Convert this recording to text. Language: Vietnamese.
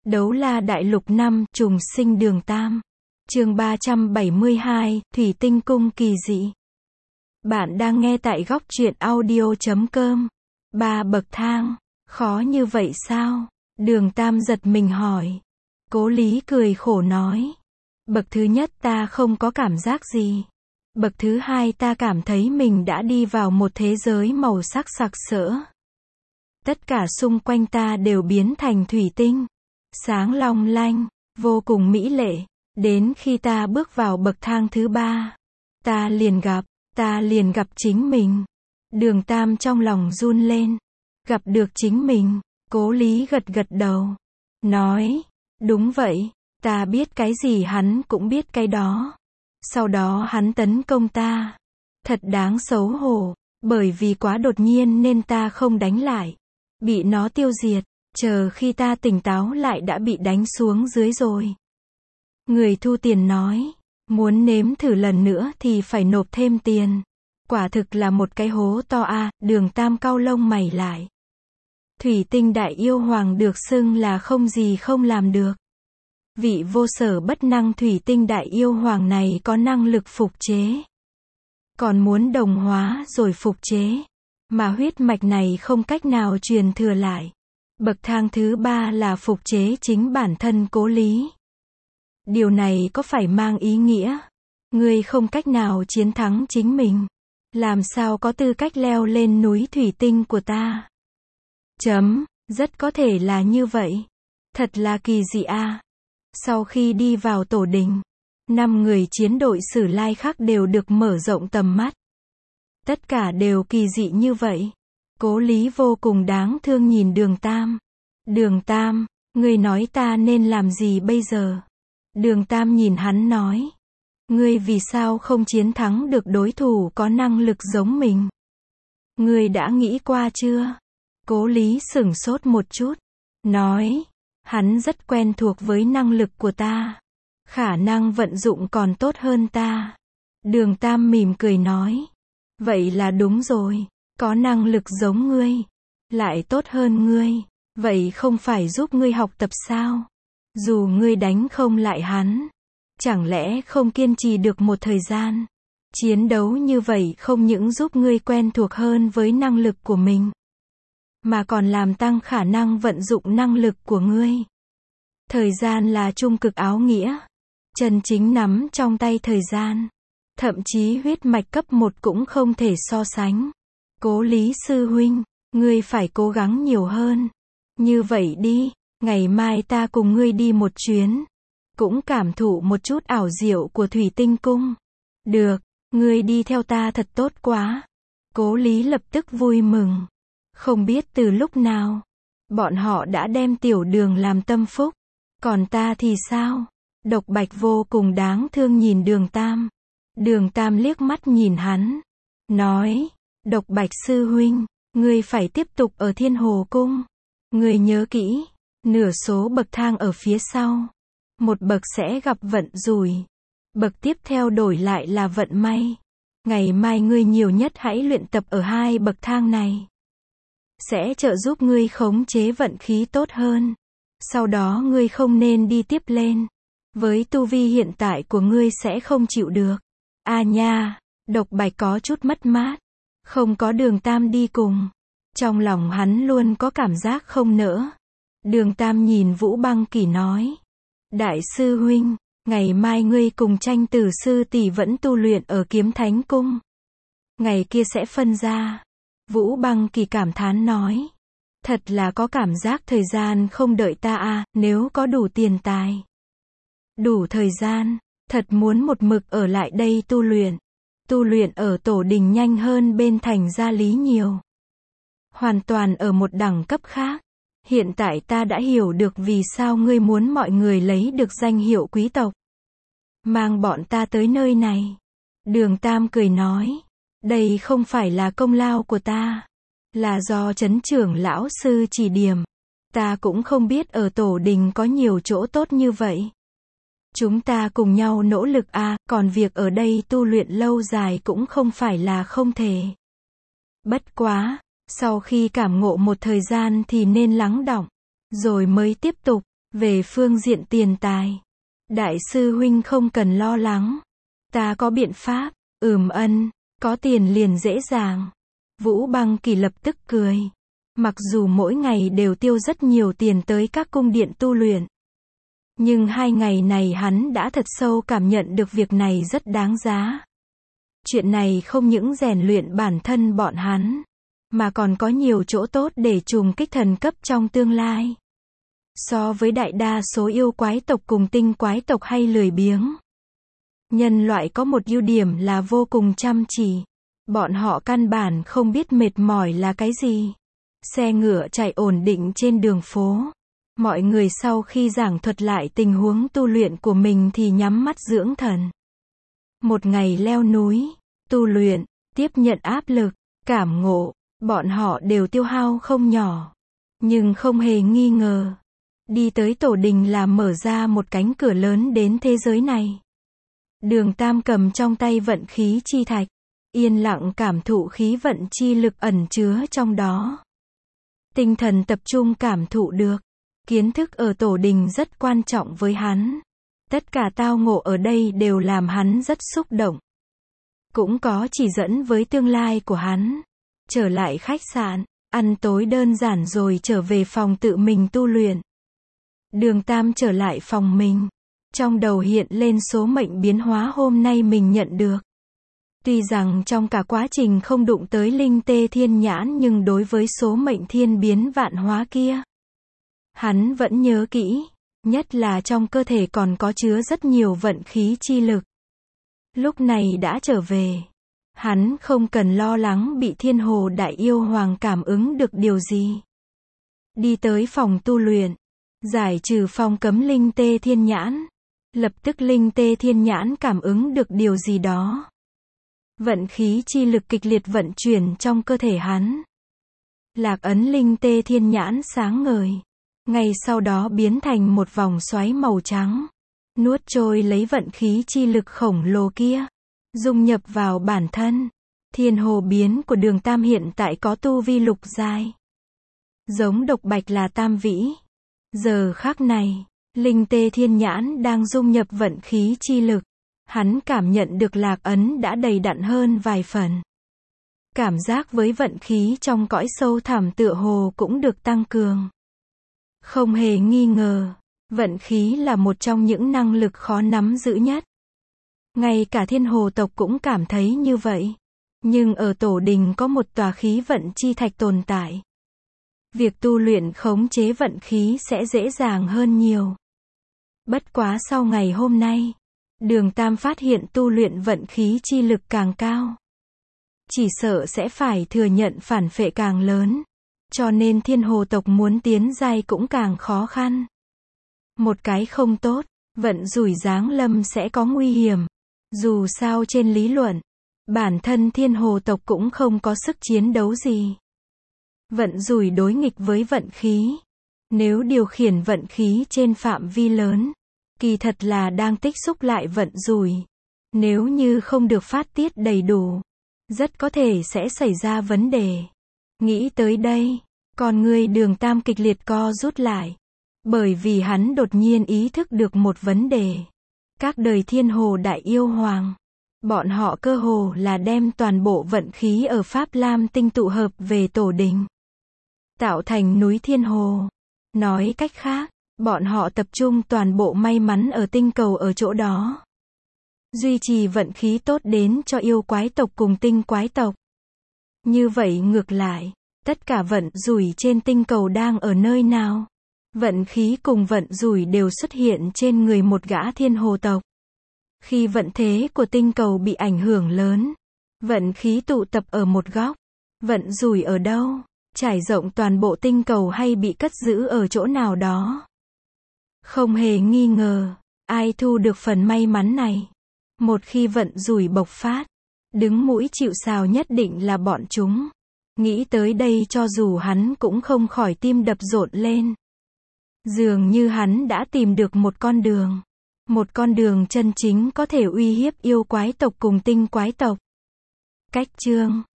Đấu la đại lục 5, trùng sinh đường Tam. Chương 372, Thủy tinh cung kỳ dị. Bạn đang nghe tại góc truyện audio.com. 3 bậc thang, khó như vậy sao? Đường Tam giật mình hỏi. Cố Lý cười khổ nói. Bậc thứ nhất ta không có cảm giác gì. Bậc thứ hai ta cảm thấy mình đã đi vào một thế giới màu sắc sặc sỡ. Tất cả xung quanh ta đều biến thành thủy tinh. Sáng long lanh, vô cùng mỹ lệ. Đến khi ta bước vào bậc thang thứ ba, ta liền gặp chính mình. Đường Tam trong lòng run lên. Gặp được chính mình. Cố Lý gật gật đầu. Nói, đúng vậy, ta biết cái gì hắn cũng biết cái đó. Sau đó hắn tấn công ta. Thật đáng xấu hổ, bởi vì quá đột nhiên nên ta không đánh lại. Bị nó tiêu diệt, chờ khi ta tỉnh táo lại đã bị đánh xuống dưới rồi. Người thu tiền nói, muốn nếm thử lần nữa thì phải nộp thêm tiền. Quả thực là một cái hố to a. Đường Tam cau lông mày lại. Thủy tinh đại yêu hoàng được xưng là không gì không làm được. Vị vô sở bất năng thủy tinh đại yêu hoàng này có năng lực phục chế. Còn muốn đồng hóa rồi phục chế. Mà huyết mạch này không cách nào truyền thừa lại. Bậc thang thứ ba là phục chế chính bản thân Cố Lý. Điều này có phải mang ý nghĩa ngươi không cách nào chiến thắng chính mình? Làm sao có tư cách leo lên núi thủy tinh của ta? Rất có thể là như vậy. Thật là kỳ dị a. Sau khi đi vào tổ đình, 5 người chiến đội Sử Lai khác đều được mở rộng tầm mắt. Tất cả đều kỳ dị như vậy. Cố Lý vô cùng đáng thương nhìn Đường Tam. Đường Tam, ngươi nói ta nên làm gì bây giờ? Đường Tam nhìn hắn nói. Ngươi vì sao không chiến thắng được đối thủ có năng lực giống mình? Ngươi đã nghĩ qua chưa? Cố Lý sửng sốt một chút. Nói. Hắn rất quen thuộc với năng lực của ta. Khả năng vận dụng còn tốt hơn ta. Đường Tam mỉm cười nói. Vậy là đúng rồi. Có năng lực giống ngươi. Lại tốt hơn ngươi. Vậy không phải giúp ngươi học tập sao? Dù ngươi đánh không lại hắn. Chẳng lẽ không kiên trì được một thời gian? Chiến đấu như vậy không những giúp ngươi quen thuộc hơn với năng lực của mình. Mà còn làm tăng khả năng vận dụng năng lực của ngươi. Thời gian là trung cực áo nghĩa. Chân chính nắm trong tay thời gian. Thậm chí huyết mạch cấp 1 cũng không thể so sánh. Cố Lý sư huynh, ngươi phải cố gắng nhiều hơn. Như vậy đi, ngày mai ta cùng ngươi đi một chuyến. Cũng cảm thụ một chút ảo diệu của thủy tinh cung. Được, ngươi đi theo ta thật tốt quá. Cố Lý lập tức vui mừng. Không biết từ lúc nào, bọn họ đã đem Tiểu Đường làm tâm phúc. Còn ta thì sao? Độc Bạch vô cùng đáng thương nhìn Đường Tam. Đường Tam liếc mắt nhìn hắn. Nói, Độc Bạch sư huynh, ngươi phải tiếp tục ở Thiên Hồ Cung. Ngươi nhớ kỹ, nửa số bậc thang ở phía sau. Một bậc sẽ gặp vận rủi. Bậc tiếp theo đổi lại là vận may. Ngày mai ngươi nhiều nhất hãy luyện tập ở 2 bậc thang này. Sẽ trợ giúp ngươi khống chế vận khí tốt hơn. Sau đó ngươi không nên đi tiếp lên. Với tu vi hiện tại của ngươi sẽ không chịu được. À nha, Độc Bạch có chút mất mát. Không có Đường Tam đi cùng. Trong lòng hắn luôn có cảm giác không nỡ. Đường Tam nhìn Vũ Băng Kỳ nói. Đại sư huynh, ngày mai ngươi cùng Tranh Tử sư tỷ vẫn tu luyện ở Kiếm Thánh Cung. Ngày kia sẽ phân ra. Vũ Băng Kỳ cảm thán nói. Thật là có cảm giác thời gian không đợi ta a. Nếu có đủ tiền tài, đủ thời gian, thật muốn một mực ở lại đây tu luyện. Tu luyện ở tổ đình nhanh hơn bên Thành Gia Lý nhiều. Hoàn toàn ở một đẳng cấp khác. Hiện tại ta đã hiểu được vì sao ngươi muốn mọi người lấy được danh hiệu quý tộc. Mang bọn ta tới nơi này. Đường Tam cười nói. Đây không phải là công lao của ta. Là do Trấn trưởng lão sư chỉ điểm. Ta cũng không biết ở tổ đình có nhiều chỗ tốt như vậy. Chúng ta cùng nhau nỗ lực còn việc ở đây tu luyện lâu dài cũng không phải là không thể. Bất quá, sau khi cảm ngộ một thời gian thì nên lắng đọng, rồi mới tiếp tục. Về phương diện tiền tài, đại sư huynh không cần lo lắng. Ta có biện pháp. Ân, có tiền liền dễ dàng. Vũ Băng Kỳ lập tức cười. Mặc dù mỗi ngày đều tiêu rất nhiều tiền tới các cung điện tu luyện, nhưng 2 ngày này hắn đã thật sâu cảm nhận được việc này rất đáng giá. Chuyện này không những rèn luyện bản thân bọn hắn, mà còn có nhiều chỗ tốt để trùng kích thần cấp trong tương lai. So với đại đa số yêu quái tộc cùng tinh quái tộc hay lười biếng, nhân loại có một ưu điểm là vô cùng chăm chỉ. Bọn họ căn bản không biết mệt mỏi là cái gì. Xe ngựa chạy ổn định trên đường phố. Mọi người sau khi giảng thuật lại tình huống tu luyện của mình thì nhắm mắt dưỡng thần. Một ngày leo núi, tu luyện, tiếp nhận áp lực, cảm ngộ, bọn họ đều tiêu hao không nhỏ. Nhưng không hề nghi ngờ, đi tới tổ đình là mở ra một cánh cửa lớn đến thế giới này. Đường Tam cầm trong tay vận khí chi thạch, yên lặng cảm thụ khí vận chi lực ẩn chứa trong đó. Tinh thần tập trung cảm thụ được. Kiến thức ở tổ đình rất quan trọng với hắn. Tất cả tao ngộ ở đây đều làm hắn rất xúc động. Cũng có chỉ dẫn với tương lai của hắn. Trở lại khách sạn, ăn tối đơn giản rồi trở về phòng tự mình tu luyện. Đường Tam trở lại phòng mình. Trong đầu hiện lên số mệnh biến hóa hôm nay mình nhận được. Tuy rằng trong cả quá trình không đụng tới linh tê thiên nhãn nhưng đối với số mệnh thiên biến vạn hóa kia, hắn vẫn nhớ kỹ, nhất là trong cơ thể còn có chứa rất nhiều vận khí chi lực. Lúc này đã trở về, hắn không cần lo lắng bị Thiên Hồ Đại Yêu Hoàng cảm ứng được điều gì. Đi tới phòng tu luyện, giải trừ phong cấm linh tê thiên nhãn. Lập tức linh tê thiên nhãn cảm ứng được điều gì đó. Vận khí chi lực kịch liệt vận chuyển trong cơ thể hắn. Lạc ấn linh tê thiên nhãn sáng ngời. Ngay sau đó biến thành một vòng xoáy màu trắng. Nuốt trôi lấy vận khí chi lực khổng lồ kia. Dung nhập vào bản thân. Thiên hồ biến của đường Tam hiện tại có tu vi lục giai. Giống độc bạch là tam vĩ. Giờ khắc này, linh tê thiên nhãn đang dung nhập vận khí chi lực. Hắn cảm nhận được lạc ấn đã đầy đặn hơn vài phần. Cảm giác với vận khí trong cõi sâu thẳm tựa hồ cũng được tăng cường. Không hề nghi ngờ, vận khí là một trong những năng lực khó nắm giữ nhất. Ngay cả thiên hồ tộc cũng cảm thấy như vậy. Nhưng ở tổ đình có một tòa khí vận chi thạch tồn tại. Việc tu luyện khống chế vận khí sẽ dễ dàng hơn nhiều. Bất quá sau ngày hôm nay, đường Tam phát hiện tu luyện vận khí chi lực càng cao, chỉ sợ sẽ phải thừa nhận phản phệ càng lớn. Cho nên thiên hồ tộc muốn tiến giai cũng càng khó khăn. Một cái không tốt, vận rủi giáng lâm sẽ có nguy hiểm. Dù sao trên lý luận, bản thân thiên hồ tộc cũng không có sức chiến đấu gì. Vận rủi đối nghịch với vận khí. Nếu điều khiển vận khí trên phạm vi lớn, kỳ thật là đang tích xúc lại vận rủi. Nếu như không được phát tiết đầy đủ, rất có thể sẽ xảy ra vấn đề. Nghĩ tới đây, con người đường Tam kịch liệt co rút lại. Bởi vì hắn đột nhiên ý thức được một vấn đề. Các đời thiên hồ đại yêu hoàng, bọn họ cơ hồ là đem toàn bộ vận khí ở Pháp Lam tinh tụ hợp về tổ đình, tạo thành núi thiên hồ. Nói cách khác, bọn họ tập trung toàn bộ may mắn ở tinh cầu ở chỗ đó. Duy trì vận khí tốt đến cho yêu quái tộc cùng tinh quái tộc. Như vậy ngược lại, tất cả vận rủi trên tinh cầu đang ở nơi nào? Vận khí cùng vận rủi đều xuất hiện trên người một gã thiên hồ tộc. Khi vận thế của tinh cầu bị ảnh hưởng lớn, vận khí tụ tập ở một góc. Vận rủi ở đâu? Trải rộng toàn bộ tinh cầu hay bị cất giữ ở chỗ nào đó? Không hề nghi ngờ, ai thu được phần may mắn này? Một khi vận rủi bộc phát, đứng mũi chịu sào nhất định là bọn chúng. Nghĩ tới đây cho dù hắn cũng không khỏi tim đập rộn lên. Dường như hắn đã tìm được một con đường. Một con đường chân chính có thể uy hiếp yêu quái tộc cùng tinh quái tộc. Cách chương